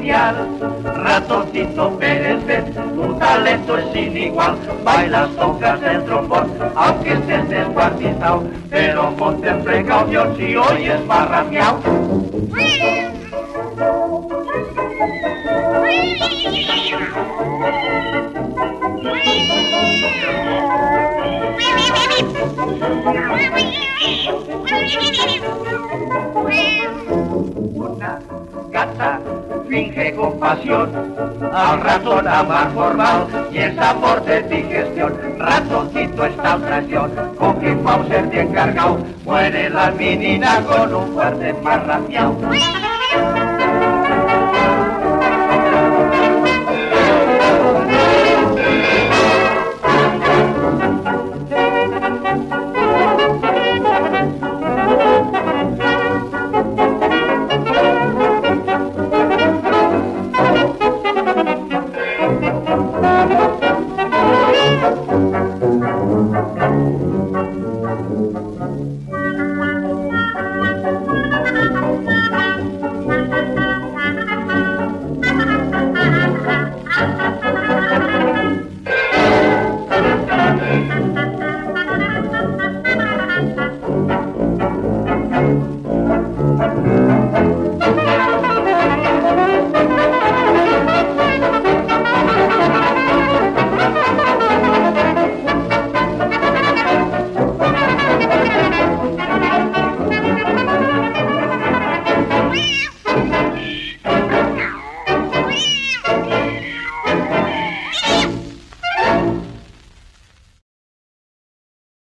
genial. Ratoncito Pérez, ven, tu talento es sin igual. Bailas, tocas el trombón, aunque estés descuartizado. Pero ponte en precaución si oyes marrameao. Una gata finge compasión, al ratón amar formal y el sabor de digestión. Ratoncito está en presión, con que Mauser bien cargado, muere la menina con un fuerte marrameao.